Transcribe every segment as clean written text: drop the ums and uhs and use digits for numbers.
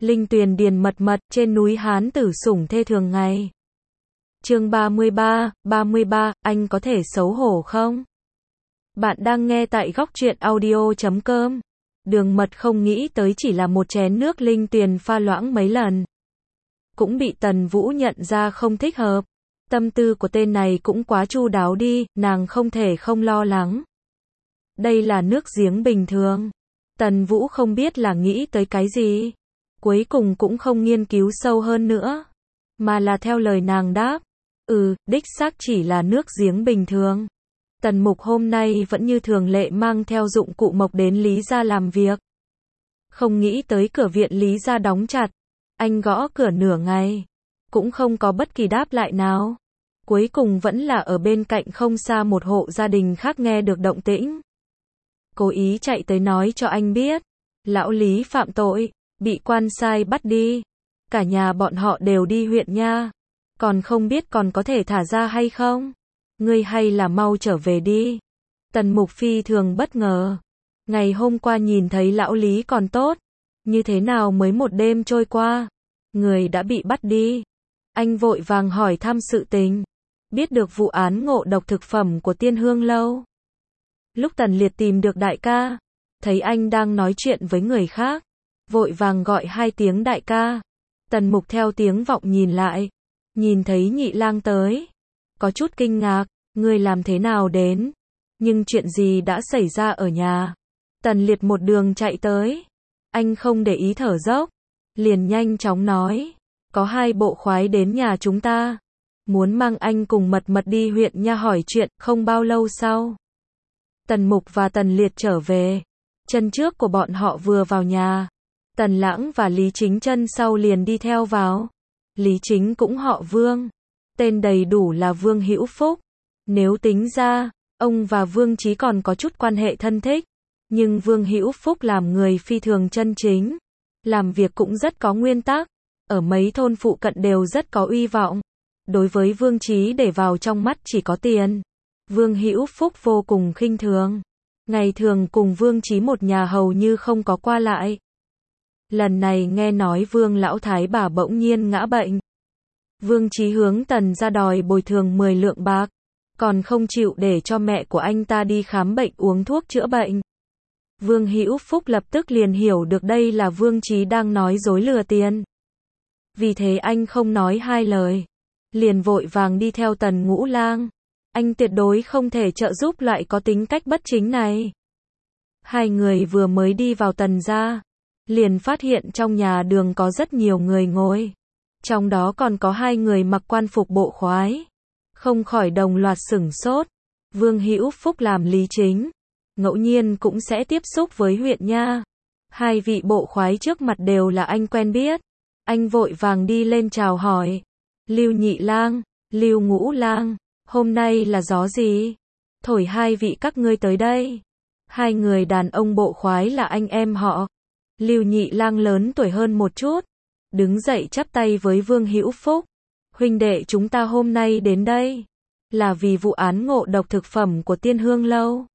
Linh tuyền điền mật mật, trên núi Hán tử sủng thê thường ngày. Chương 33, anh có thể xấu hổ không? Bạn đang nghe tại góc truyện audio.com. Đường Mật không nghĩ tới chỉ là một chén nước Linh tuyền pha loãng mấy lần. Cũng bị Tần Vũ nhận ra không thích hợp. Tâm tư của tên này cũng quá chu đáo đi, nàng không thể không lo lắng. Đây là nước giếng bình thường. Tần Vũ không biết là nghĩ tới cái gì. Cuối cùng cũng không nghiên cứu sâu hơn nữa. Mà là theo lời nàng đáp. Đích xác chỉ là nước giếng bình thường. Tần Mục hôm nay vẫn như thường lệ mang theo dụng cụ mộc đến Lý gia làm việc. Không nghĩ tới cửa viện Lý gia đóng chặt. Anh gõ cửa nửa ngày. Cũng không có bất kỳ đáp lại nào. Cuối cùng vẫn là ở bên cạnh không xa một hộ gia đình khác nghe được động tĩnh. Cố ý chạy tới nói cho anh biết. Lão Lý phạm tội, bị quan sai bắt đi. Cả nhà bọn họ đều đi huyện nha. Còn không biết còn có thể thả ra hay không? Ngươi hay là mau trở về đi. Tần Mục phi thường bất ngờ. Ngày hôm qua nhìn thấy lão Lý còn tốt. Như thế nào mới một đêm trôi qua? Người đã bị bắt đi. Anh vội vàng hỏi thăm sự tình. Biết được vụ án ngộ độc thực phẩm của Tiên Hương Lâu. Lúc Tần Liệt tìm được đại ca. Thấy anh đang nói chuyện với người khác. Vội vàng gọi 2 tiếng đại ca. Tần Mục theo tiếng vọng nhìn lại. Nhìn thấy Nhị Lang tới. Có chút kinh ngạc. Ngươi làm thế nào đến? Nhưng chuyện gì đã xảy ra ở nhà? Tần Liệt một đường chạy tới. Anh không để ý thở dốc. Liền nhanh chóng nói. Có 2 bộ khoái đến nhà chúng ta. Muốn mang anh cùng Mật Mật đi huyện nha hỏi chuyện. Không bao lâu sau. Tần Mục và Tần Liệt trở về. Chân trước của bọn họ vừa vào nhà. Tần Lãng và Lý Chính chân sau liền đi theo vào. Lý Chính cũng họ Vương. Tên đầy đủ là Vương Hữu Phúc. Nếu tính ra, ông và Vương Chí còn có chút quan hệ thân thích. Nhưng Vương Hữu Phúc làm người phi thường chân chính. Làm việc cũng rất có nguyên tắc. Ở mấy thôn phụ cận đều rất có uy vọng. Đối với Vương Chí để vào trong mắt chỉ có tiền. Vương Hữu Phúc vô cùng khinh thường. Ngày thường cùng Vương Chí một nhà hầu như không có qua lại. Lần này nghe nói Vương lão thái bà bỗng nhiên ngã bệnh. Vương Chí hướng Tần ra đòi bồi thường 10 lượng bạc. Còn không chịu để cho mẹ của anh ta đi khám bệnh uống thuốc chữa bệnh. Vương Hữu Phúc lập tức liền hiểu được đây là Vương Chí đang nói dối lừa tiền. Vì thế anh không nói 2 lời. Liền vội vàng đi theo Tần Ngũ Lang. Anh tuyệt đối không thể trợ giúp loại có tính cách bất chính này. 2 người vừa mới đi vào Tần gia. Liền phát hiện trong nhà đường có rất nhiều người ngồi. Trong đó còn có 2 người mặc quan phục bộ khoái. Không khỏi đồng loạt sửng sốt. Vương Hữu Phúc làm Lý Chính. Ngẫu nhiên cũng sẽ tiếp xúc với huyện nha. 2 vị bộ khoái trước mặt đều là anh quen biết. Anh vội vàng đi lên chào hỏi. Lưu Nhị Lang, Lưu Ngũ Lang, hôm nay là gió gì? Thổi 2 vị các ngươi tới đây. 2 người đàn ông bộ khoái là anh em họ. Lưu Nhị Lang lớn tuổi hơn một chút. Đứng dậy chắp tay với Vương Hữu Phúc. Huynh đệ chúng ta hôm nay đến đây. Là vì vụ án ngộ độc thực phẩm của Tiên Hương Lâu.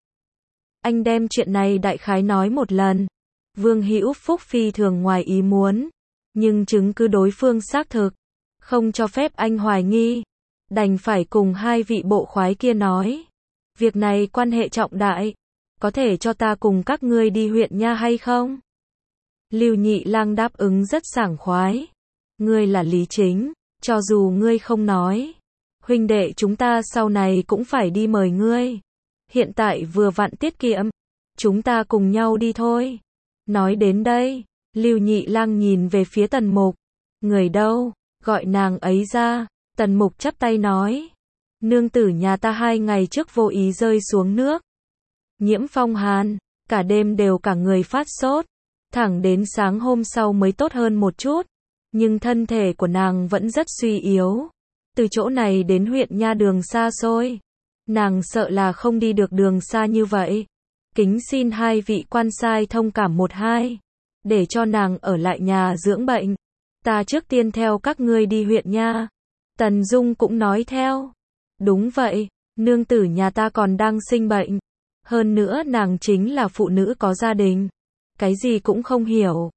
Anh đem chuyện này đại khái nói một lần. Vương Hữu Phúc phi thường ngoài ý muốn. Nhưng chứng cứ đối phương xác thực. Không cho phép anh hoài nghi. Đành phải cùng 2 vị bộ khoái kia nói. Việc này quan hệ trọng đại. Có thể cho ta cùng các ngươi đi huyện nha hay không? Lưu Nhị Lang đáp ứng rất sảng khoái. Ngươi là Lý Chính. Cho dù ngươi không nói. Huynh đệ chúng ta sau này cũng phải đi mời ngươi. Hiện tại vừa vặn tiết kiệm. Chúng ta cùng nhau đi thôi. Nói đến đây. Lưu Nhị Lang nhìn về phía Tần Mục. Người đâu? Gọi nàng ấy ra. Tần Mục chắp tay nói. Nương tử nhà ta 2 ngày trước vô ý rơi xuống nước. Nhiễm phong hàn. Cả đêm đều cả người phát sốt. Thẳng đến sáng hôm sau mới tốt hơn một chút. Nhưng thân thể của nàng vẫn rất suy yếu. Từ chỗ này đến huyện nha đường xa xôi. Nàng sợ là không đi được đường xa như vậy. Kính xin 2 vị quan sai thông cảm 1-2. Để cho nàng ở lại nhà dưỡng bệnh. Ta trước tiên theo các ngươi đi huyện nha. Tần Dung cũng nói theo. Đúng vậy, nương tử nhà ta còn đang sinh bệnh. Hơn nữa nàng chính là phụ nữ có gia đình. Cái gì cũng không hiểu.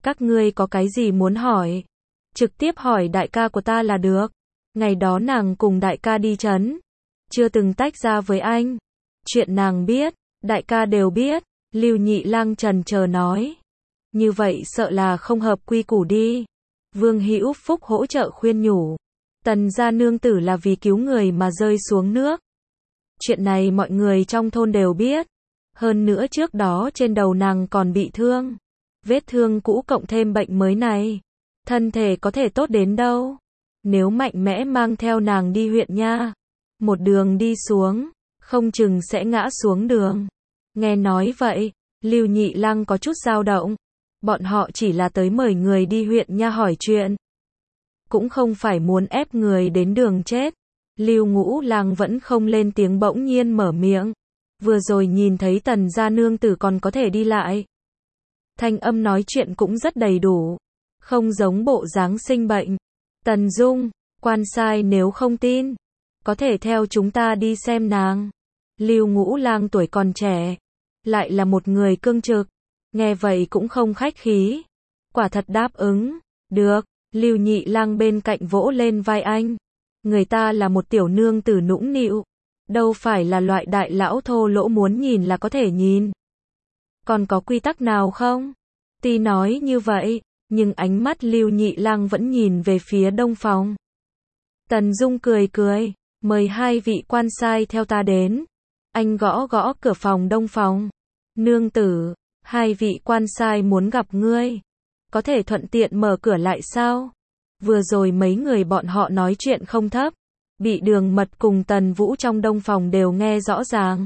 Các ngươi có cái gì muốn hỏi? Trực tiếp hỏi đại ca của ta là được. Ngày đó nàng cùng đại ca đi trấn, chưa từng tách ra với anh. Chuyện nàng biết, đại ca đều biết. Lưu Nhị Lang chần chờ nói. Như vậy sợ là không hợp quy củ đi. Vương Hữu Phúc hỗ trợ khuyên nhủ. Tần gia nương tử là vì cứu người mà rơi xuống nước. Chuyện này mọi người trong thôn đều biết. Hơn nữa trước đó trên đầu nàng còn bị thương. Vết thương cũ cộng thêm bệnh mới này. Thân thể có thể tốt đến đâu. Nếu mạnh mẽ mang theo nàng đi huyện nha. Một đường đi xuống, không chừng sẽ ngã xuống đường. Nghe nói vậy, Lưu Nhị Lang có chút dao động. Bọn họ chỉ là tới mời người đi huyện nha hỏi chuyện. Cũng không phải muốn ép người đến đường chết. Lưu Ngũ Lang vẫn không lên tiếng bỗng nhiên mở miệng. Vừa rồi nhìn thấy Tần gia nương tử còn có thể đi lại. Thanh âm nói chuyện cũng rất đầy đủ. Không giống bộ dáng sinh bệnh. Tần Dung, quan sai nếu không tin. Có thể theo chúng ta đi xem nàng. Lưu Ngũ Lang tuổi còn trẻ. Lại là một người cương trực. Nghe vậy cũng không khách khí. Quả thật đáp ứng. Được, Lưu Nhị Lang bên cạnh vỗ lên vai anh. Người ta là một tiểu nương tử nũng nịu. Đâu phải là loại đại lão thô lỗ muốn nhìn là có thể nhìn. Còn có quy tắc nào không? Tuy nói như vậy, nhưng ánh mắt Lưu Nhị Lang vẫn nhìn về phía đông phòng. Tần Dung cười cười, mời hai vị quan sai theo ta đến. Anh gõ gõ cửa phòng đông phòng. Nương tử, hai vị quan sai muốn gặp ngươi. Có thể thuận tiện mở cửa lại sao? Vừa rồi mấy người bọn họ nói chuyện không thấp. Bị Đường Mật cùng Tần Vũ trong đông phòng đều nghe rõ ràng.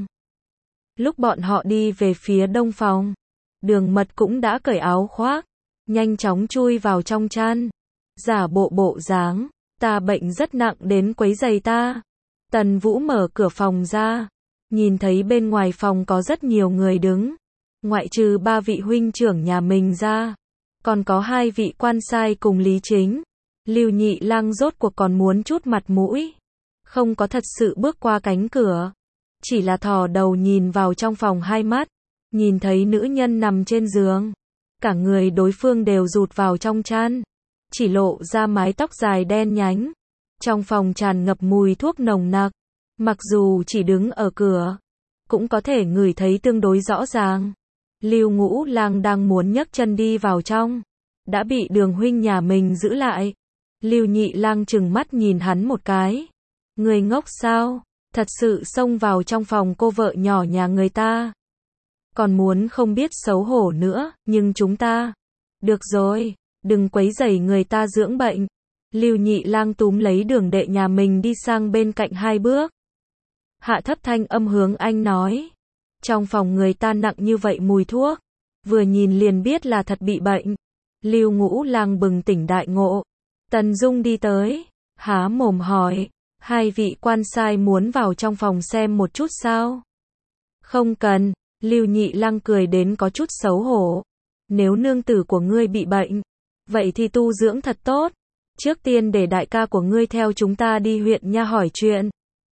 Lúc bọn họ đi về phía đông phòng, Đường Mật cũng đã cởi áo khoác, nhanh chóng chui vào trong chăn. Giả bộ dáng, ta bệnh rất nặng đến quấy rầy ta. Tần Vũ mở cửa phòng ra, nhìn thấy bên ngoài phòng có rất nhiều người đứng. Ngoại trừ 3 vị huynh trưởng nhà mình ra, còn có 2 vị quan sai cùng Lý Chính. Lưu Nhị Lang rốt cuộc còn muốn chút mặt mũi. Không có thật sự bước qua cánh cửa. Chỉ là thò đầu nhìn vào trong phòng 2 mắt. Nhìn thấy nữ nhân nằm trên giường. Cả người đối phương đều rụt vào trong chăn. Chỉ lộ ra mái tóc dài đen nhánh. Trong phòng tràn ngập mùi thuốc nồng nặc. Mặc dù chỉ đứng ở cửa, cũng có thể ngửi thấy tương đối rõ ràng. Lưu Ngũ Lang đang muốn nhấc chân đi vào trong. Đã bị Đường huynh nhà mình giữ lại. Lưu Nhị Lang trừng mắt nhìn hắn một cái. Người ngốc sao? Thật sự xông vào trong phòng cô vợ nhỏ nhà người ta. Còn muốn không biết xấu hổ nữa, nhưng chúng ta. Được rồi, đừng quấy rầy người ta dưỡng bệnh. Lưu Nhị Lang túm lấy Đường đệ nhà mình đi sang bên cạnh 2 bước. Hạ thấp thanh âm hướng anh nói. Trong phòng người ta nặng như vậy mùi thuốc. Vừa nhìn liền biết là thật bị bệnh. Lưu Ngũ Lang bừng tỉnh đại ngộ. Tần Dung đi tới, há mồm hỏi. 2 vị quan sai muốn vào trong phòng xem một chút sao? Không cần, Lưu Nhị Lang cười đến có chút xấu hổ. Nếu nương tử của ngươi bị bệnh, vậy thì tu dưỡng thật tốt. Trước tiên để đại ca của ngươi theo chúng ta đi huyện nha hỏi chuyện.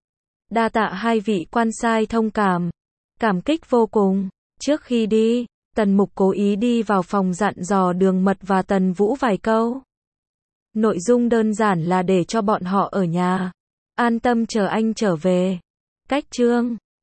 Đa tạ 2 vị quan sai thông cảm. Cảm kích vô cùng. Trước khi đi, Tần Mục cố ý đi vào phòng dặn dò Đường Mật và Tần Vũ vài câu. Nội dung đơn giản là để cho bọn họ ở nhà an tâm chờ anh trở về. Cách chương